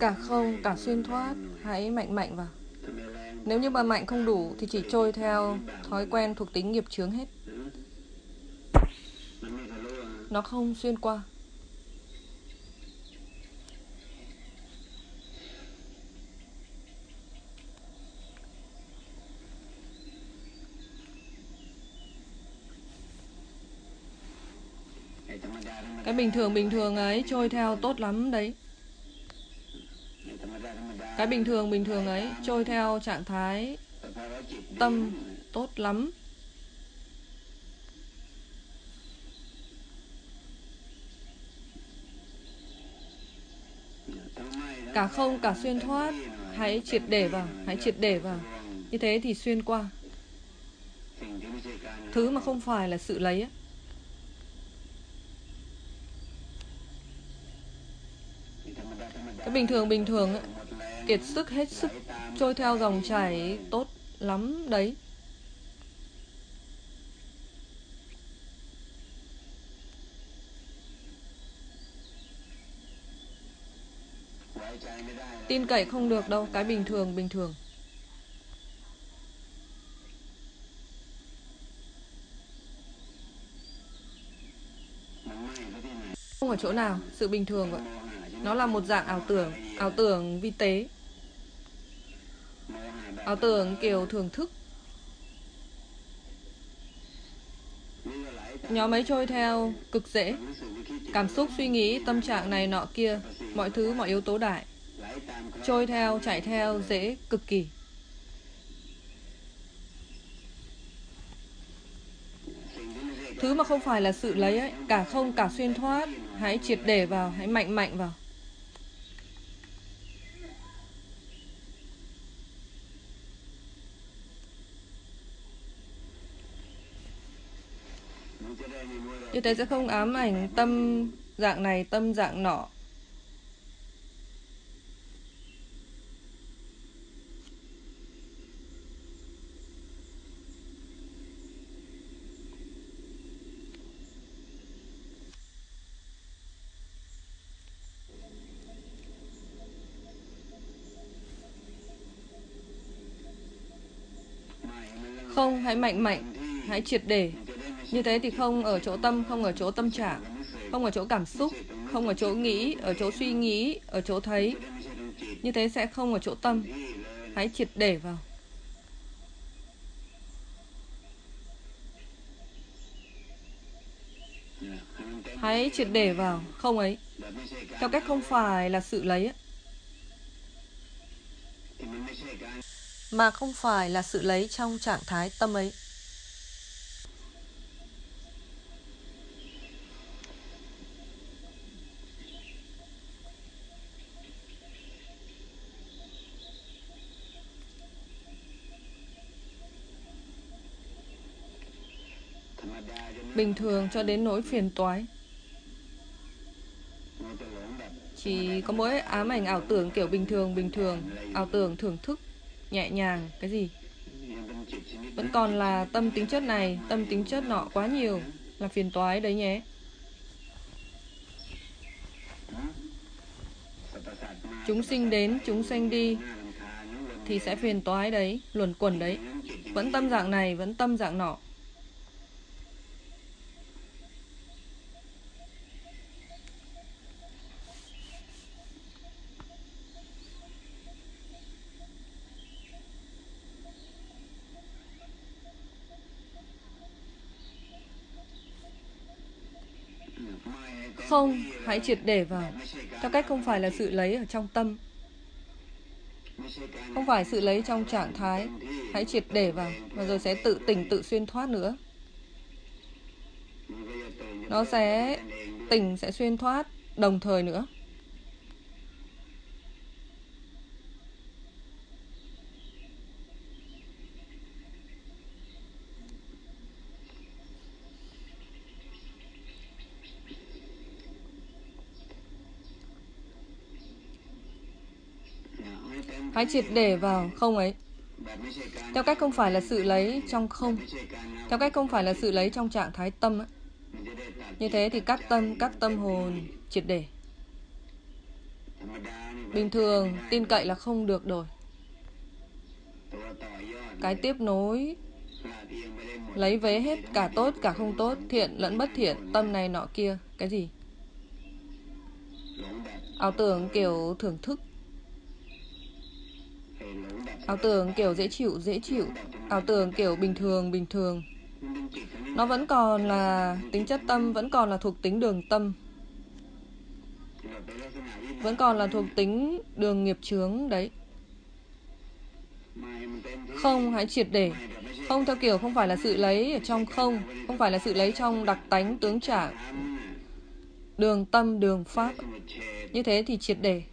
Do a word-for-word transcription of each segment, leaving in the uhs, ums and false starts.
Cả không, cả xuyên thoát, hãy mạnh mạnh vào. Nếu như mà mạnh không đủ thì chỉ trôi theo thói quen thuộc tính nghiệp chướng hết. Nó không xuyên qua. Cái bình thường bình thường ấy trôi theo tốt lắm đấy. Cái bình thường bình thường ấy trôi theo trạng thái tâm tốt lắm. Cả không, cả xuyên thoát, hãy triệt để vào, hãy triệt để vào. Như thế thì xuyên qua. Thứ mà không phải là sự lấy ấy. Cái bình thường bình thường ấy, kiệt sức hết sức, trôi theo dòng chảy tốt lắm đấy. Tin cậy không được đâu, cái bình thường bình thường. Không ở chỗ nào, sự bình thường vậy. Nó là một dạng ảo tưởng, ảo tưởng vi tế. Ảo tưởng kiểu thưởng thức. Nhóm ấy trôi theo cực dễ. Cảm xúc, suy nghĩ, tâm trạng này nọ kia, mọi thứ, mọi yếu tố đại. Trôi theo, chạy theo, dễ cực kỳ. Thứ mà không phải là sự lấy ấy, cả không, cả xuyên thoát, hãy triệt để vào, hãy mạnh mạnh vào. Như thế sẽ không ám ảnh tâm dạng này, tâm dạng nọ. Không, hãy mạnh mạnh, hãy triệt để. Như thế thì không ở chỗ tâm, không ở chỗ tâm trạng, không ở chỗ cảm xúc, không ở chỗ nghĩ, ở chỗ suy nghĩ, ở chỗ thấy. Như thế sẽ không ở chỗ tâm. Hãy triệt để vào. Hãy triệt để vào, không ấy. Theo cách không phải là sự lấy ấy. Mà không phải là sự lấy trong trạng thái tâm ấy. Bình thường cho đến nỗi phiền toái. Chỉ có mỗi ám ảnh ảo tưởng kiểu bình thường bình thường, ảo tưởng thưởng thức, nhẹ nhàng, cái gì. Vẫn còn là tâm tính chất này, tâm tính chất nọ quá nhiều, là phiền toái đấy nhé. Chúng sinh đến, chúng sanh đi, thì sẽ phiền toái đấy, luẩn quẩn đấy. Vẫn tâm dạng này, vẫn tâm dạng nọ. Không, hãy triệt để vào. Theo cách không phải là sự lấy ở trong tâm, không phải sự lấy trong trạng thái. Hãy triệt để vào, và rồi sẽ tự tỉnh, tự xuyên thoát nữa. Nó sẽ tỉnh, sẽ xuyên thoát đồng thời nữa. Hãy triệt để vào không ấy. Theo cách không phải là sự lấy trong không. Theo cách không phải là sự lấy trong trạng thái tâm ấy. Như thế thì cắt tâm, cắt tâm hồn triệt để. bình thường, tin cậy là không được rồi. Cái tiếp nối lấy vế hết cả tốt cả không tốt, thiện lẫn bất thiện, tâm này nọ kia. Cái gì? Ảo tưởng kiểu thưởng thức, ảo tưởng kiểu dễ chịu dễ chịu, ảo tưởng kiểu bình thường bình thường. Nó vẫn còn là tính chất tâm, vẫn còn là thuộc tính đường tâm, vẫn còn là thuộc tính đường nghiệp chướng đấy. Không hãy triệt để. Không theo kiểu không phải là sự lấy ở trong không, không phải là sự lấy trong đặc tánh tướng trạng, đường tâm đường pháp. Như thế thì triệt để.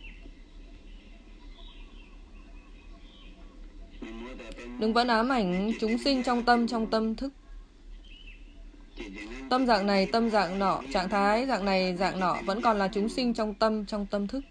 Đừng vẫn ám ảnh chúng sinh trong tâm, trong tâm thức. Tâm dạng này, tâm dạng nọ, trạng thái dạng này, dạng nọ vẫn còn là chúng sinh trong tâm, trong tâm thức.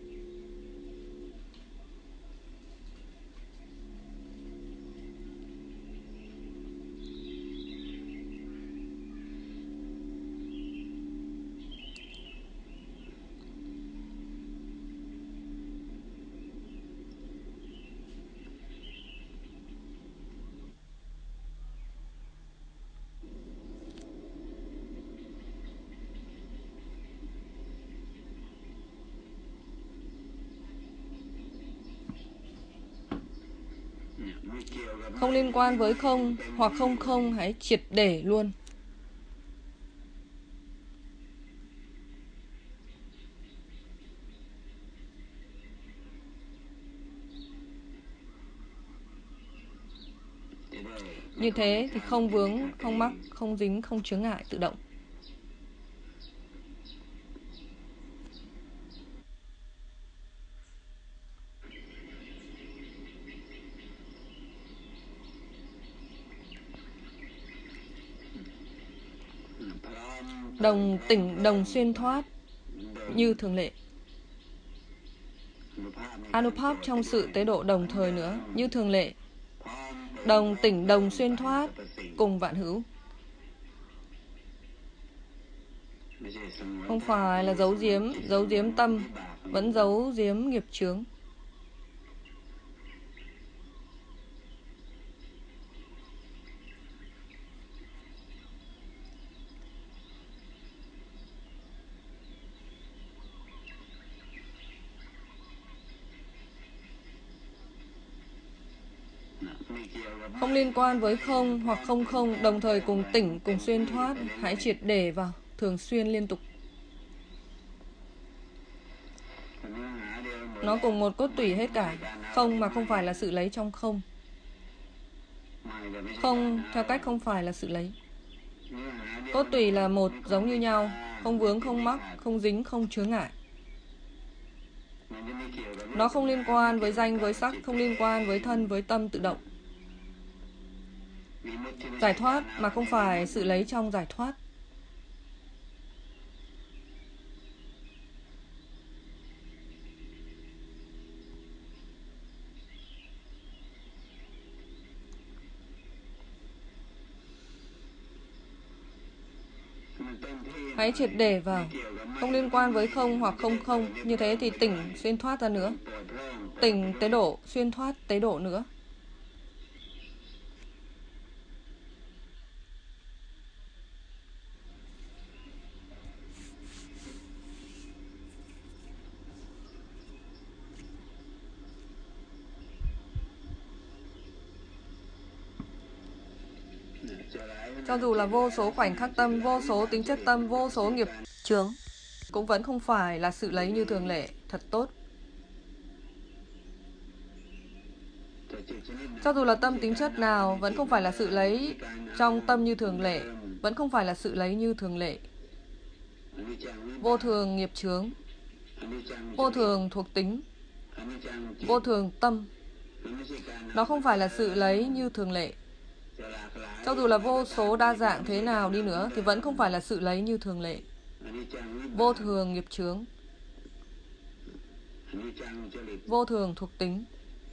Không liên quan với không hoặc không không, hãy triệt để luôn. Như thế thì không vướng, không mắc, không dính, không chướng ngại tự động. Đồng tỉnh, đồng xuyên thoát như thường lệ. Anupap trong sự tế độ đồng thời nữa, như thường lệ. Đồng tỉnh, đồng xuyên thoát cùng vạn hữu. Không phải là giấu giếm, giấu giếm tâm, vẫn giấu giếm nghiệp chướng. Không liên quan với không hoặc không không, đồng thời cùng tỉnh, cùng xuyên thoát, hãy triệt để vào, thường xuyên liên tục. Nó cùng một cốt tủy hết cả, không mà không phải là sự lấy trong không. Không theo cách không phải là sự lấy. Cốt tủy là một, giống như nhau, không vướng, không mắc, không dính, không chướng ngại. Nó không liên quan với danh, với sắc, không liên quan với thân, với tâm tự động. Giải thoát mà không phải sự lấy trong giải thoát. Hãy triệt để vào, không liên quan với không hoặc không không. Như thế thì tỉnh xuyên thoát ra nữa, tỉnh tế độ, xuyên thoát tế độ nữa. Cho dù là vô số khoảnh khắc tâm, vô số tính chất tâm, vô số nghiệp chướng, cũng vẫn không phải là sự lấy như thường lệ. Thật tốt. Cho dù là tâm tính chất nào, vẫn không phải là sự lấy trong tâm như thường lệ, vẫn không phải là sự lấy như thường lệ. Vô thường nghiệp chướng, vô thường thuộc tính, vô thường tâm, nó không phải là sự lấy như thường lệ. Cho dù là vô số đa dạng thế nào đi nữa thì vẫn không phải là sự lấy như thường lệ. Vô thường nghiệp chướng, vô thường thuộc tính,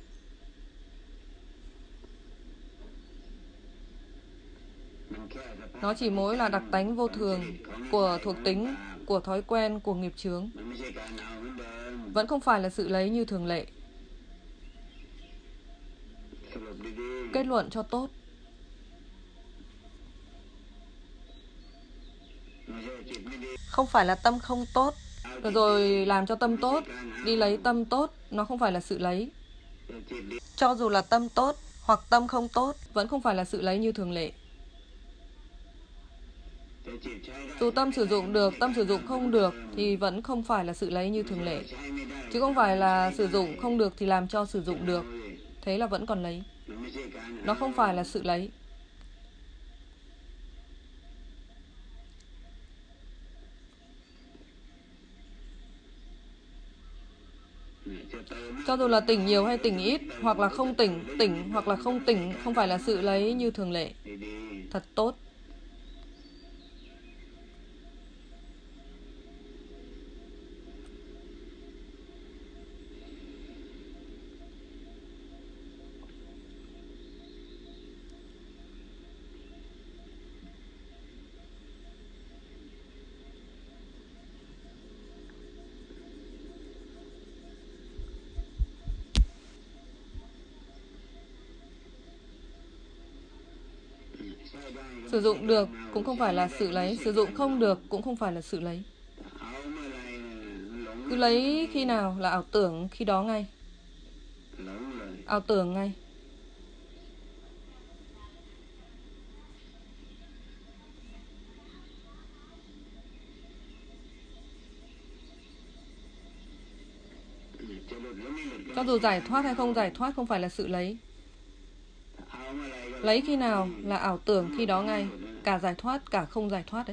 nó chỉ mỗi là đặc tánh vô thường của thuộc tính, của thói quen, của nghiệp chướng. vẫn không phải là sự lấy như thường lệ. Kết luận cho tốt. Không phải là tâm không tốt, rồi, rồi làm cho tâm tốt, đi lấy tâm tốt, nó không phải là sự lấy. Cho dù là tâm tốt hoặc tâm không tốt, vẫn không phải là sự lấy như thường lệ. Dù tâm sử dụng được, tâm sử dụng không được thì vẫn không phải là sự lấy như thường lệ. Chứ không phải là sử dụng không được thì làm cho sử dụng được. Thế là vẫn còn lấy. Nó không phải là sự lấy. Cho dù là tỉnh nhiều hay tỉnh ít, hoặc là không tỉnh, tỉnh hoặc là không tỉnh, không phải là sự lấy như thường lệ. Thật tốt. Sử dụng được cũng không phải là sự lấy, sử dụng không được cũng không phải là sự lấy. Cứ lấy khi nào là ảo tưởng khi đó ngay. Ảo tưởng ngay. Cho dù giải thoát hay không giải thoát không phải là sự lấy. Lấy khi nào là ảo tưởng khi đó ngay. Cả giải thoát cả không giải thoát đấy.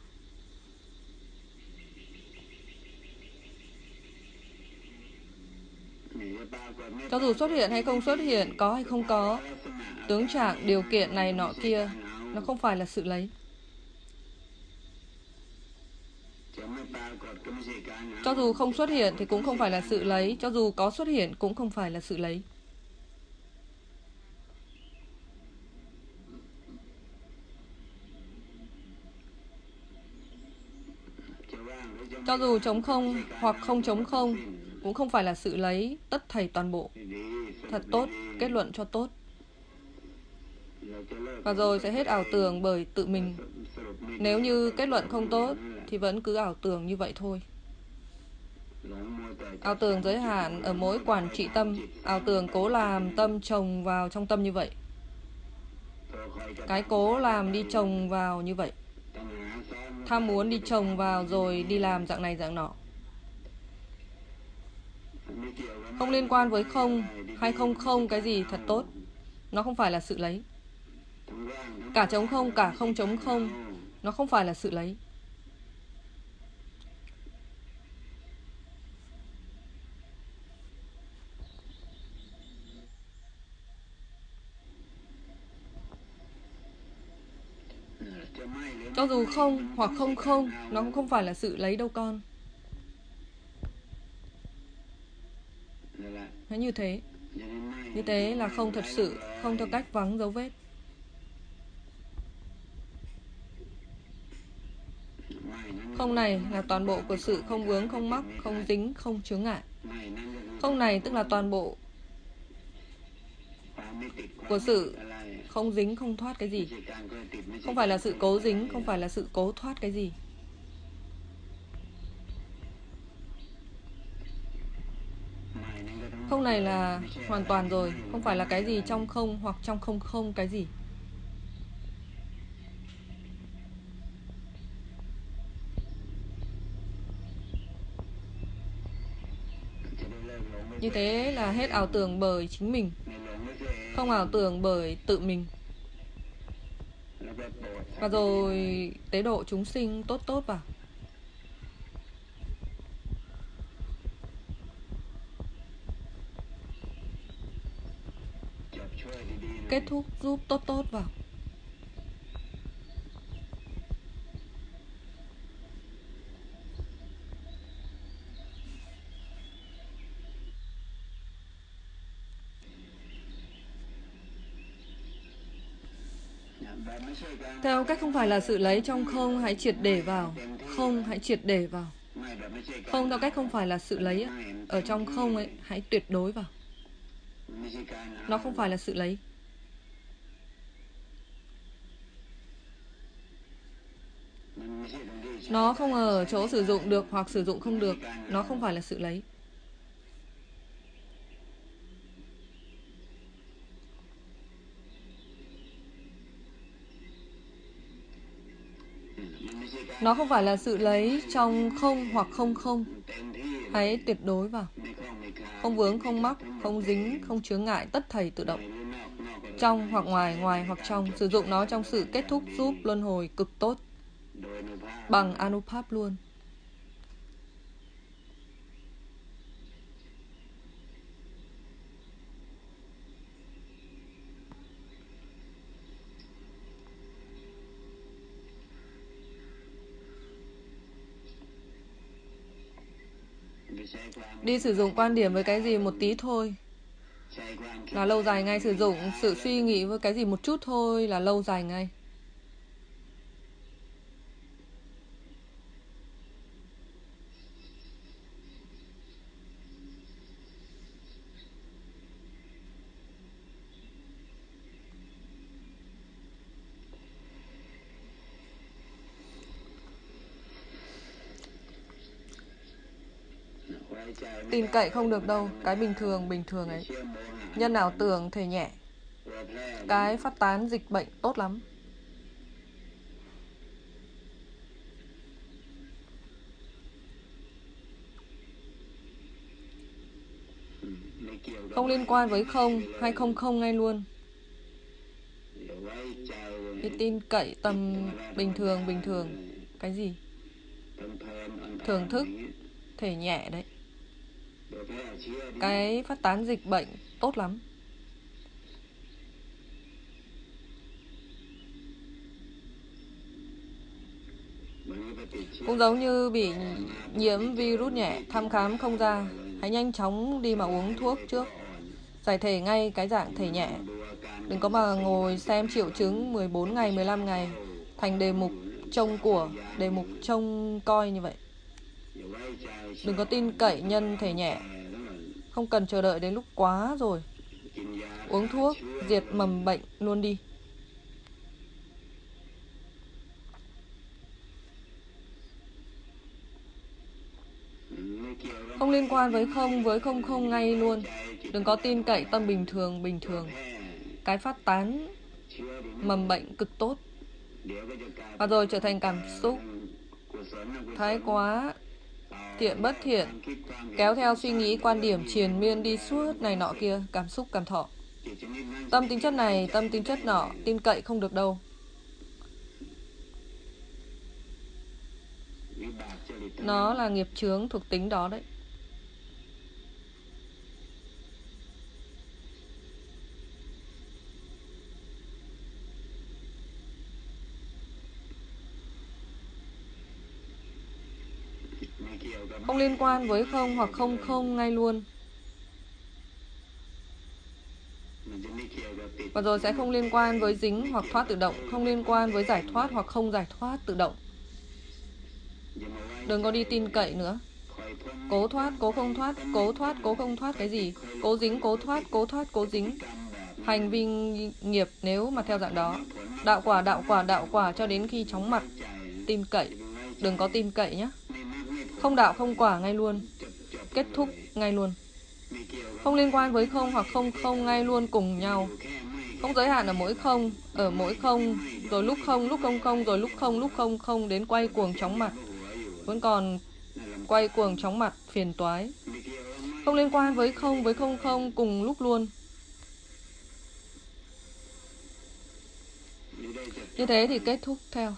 Cho dù xuất hiện hay không xuất hiện, có hay không có, tướng trạng, điều kiện này nọ kia, nó không phải là sự lấy. Cho dù không xuất hiện thì cũng không phải là sự lấy. Cho dù có xuất hiện cũng không phải là sự lấy. Cho dù trống không hoặc không trống không cũng không phải là sự lấy tất thảy toàn bộ. Thật tốt, kết luận cho tốt. Và rồi sẽ hết ảo tưởng bởi tự mình. Nếu như kết luận không tốt thì vẫn cứ ảo tưởng như vậy thôi. Ảo tưởng giới hạn ở mối quản trị tâm. Ảo tưởng cố làm tâm chồng vào trong tâm như vậy. Cái cố làm đi chồng vào như vậy. Tham muốn đi chồng vào rồi đi làm dạng này dạng nọ. Không liên quan với không hay không không cái gì thật tốt. Nó không phải là sự lấy. Cả trống không cả không trống không, nó không phải là sự lấy. Cho dù không hoặc không không, nó cũng không phải là sự lấy đâu con. Nó như thế. Như thế là không thật sự, không theo cách vắng dấu vết. Không này là toàn bộ của sự không vướng, không mắc, không dính, không chướng ngại. Không này tức là toàn bộ của sự không dính, không thoát cái gì. Không phải là sự cố dính, không phải là sự cố thoát cái gì. Không này là hoàn toàn rồi, không phải là cái gì trong không hoặc trong không không cái gì. Như thế là hết ảo tưởng bởi chính mình. Không ảo tưởng bởi tự mình. Và rồi tế độ chúng sinh tốt tốt vào. Kết thúc giúp tốt tốt vào. Theo cách không phải là sự lấy trong không, hãy triệt để vào. Không, hãy triệt để vào. Không theo cách không phải là sự lấy ấy. Ở trong không ấy, hãy tuyệt đối vào. Nó không phải là sự lấy. Nó không ở chỗ sử dụng được hoặc sử dụng không được. Nó không phải là sự lấy. Nó không phải là sự lấy trong không hoặc không không. Hãy tuyệt đối vào. Không vướng, không mắc, không dính, không chướng ngại, tất thảy tự động. Trong hoặc ngoài, ngoài hoặc trong. Sử dụng nó trong sự kết thúc giúp luân hồi cực tốt. Bằng Anupap luôn. Đi sử dụng quan điểm với cái gì một tí thôi là lâu dài ngay. Sử dụng sự suy nghĩ với cái gì một chút thôi là lâu dài ngay. Tin cậy không được đâu. Cái bình thường, bình thường ấy. Nhân ảo tưởng thể nhẹ. Cái phát tán dịch bệnh tốt lắm. Không liên quan với không hay không không ngay luôn. Cái tin cậy tầm bình thường, bình thường. Cái gì? Thưởng thức, thể nhẹ đấy. Cái phát tán dịch bệnh tốt lắm. Cũng giống như bị nhiễm virus nhẹ, thăm khám không ra, hãy nhanh chóng đi mà uống thuốc trước. Giải thể ngay cái dạng thể nhẹ. Đừng có mà ngồi xem triệu chứng mười bốn ngày, mười lăm ngày thành đề mục trông của, đề mục trông coi như vậy. Đừng có tin cậy nhân thể nhẹ. Không cần chờ đợi đến lúc quá rồi. Uống thuốc, diệt mầm bệnh luôn đi. Không liên quan với không, với không không ngay luôn. Đừng có tin cậy tâm bình thường, bình thường. Cái phát tán mầm bệnh cực tốt. Và rồi trở thành cảm xúc thái quá, thiện bất thiện, kéo theo suy nghĩ quan điểm triền miên đi suốt này nọ kia, cảm xúc cảm thọ. Tâm tính chất này, tâm tính chất nọ, tin cậy không được đâu. Nó là nghiệp chướng thuộc tính đó đấy. Không liên quan với không hoặc không không ngay luôn. Và rồi sẽ không liên quan với dính hoặc thoát tự động. Không liên quan với giải thoát hoặc không giải thoát tự động. Đừng có đi tin cậy nữa. Cố thoát, cố không thoát, cố thoát, cố không thoát cái gì. Cố dính, cố thoát, cố thoát, cố dính. Hành vi nghiệp nếu mà theo dạng đó. Đạo quả, đạo quả, đạo quả cho đến khi chóng mặt. Tin cậy. Đừng có tin cậy nhé. Không đạo, không quả ngay luôn. Kết thúc ngay luôn. Không liên quan với không hoặc không không ngay luôn cùng nhau. Không giới hạn ở mỗi không, ở mỗi không, rồi lúc không, lúc không không, rồi lúc không, lúc không không, đến quay cuồng chóng mặt. Vẫn còn quay cuồng chóng mặt, phiền toái. Không liên quan với không, với không không cùng lúc luôn. Như thế thì kết thúc theo.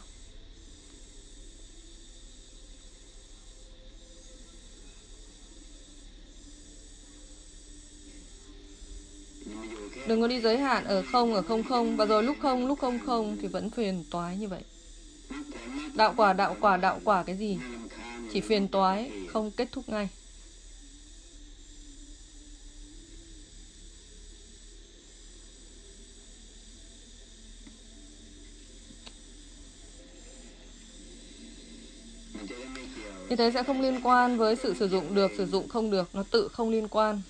Đừng có đi giới hạn ở không, ở không không, và rồi lúc không, lúc không không thì vẫn phiền toái như vậy. Đạo quả, đạo quả, đạo quả cái gì? Chỉ phiền toái, không kết thúc ngay. Như thế sẽ không liên quan với sự sử dụng được, sử dụng không được. Nó tự không liên quan.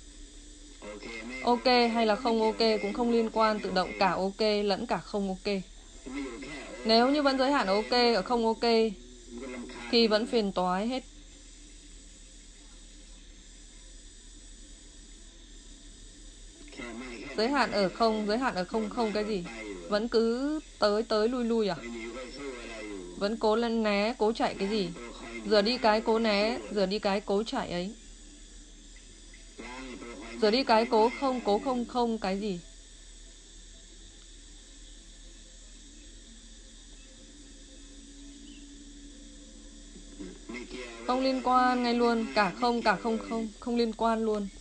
Ok hay là không ok cũng không liên quan, tự động cả ok lẫn cả không ok. Nếu như vẫn giới hạn ok ở không ok thì vẫn phiền toái hết. Giới hạn ở không, giới hạn ở không không cái gì? Vẫn cứ tới tới lui lui à? Vẫn cố lên né, cố chạy cái gì? Giờ đi cái cố né, giờ đi cái cố chạy ấy. Giờ đi cái cố không, cố không không cái gì? Không liên quan ngay luôn, cả không cả không không, không liên quan luôn.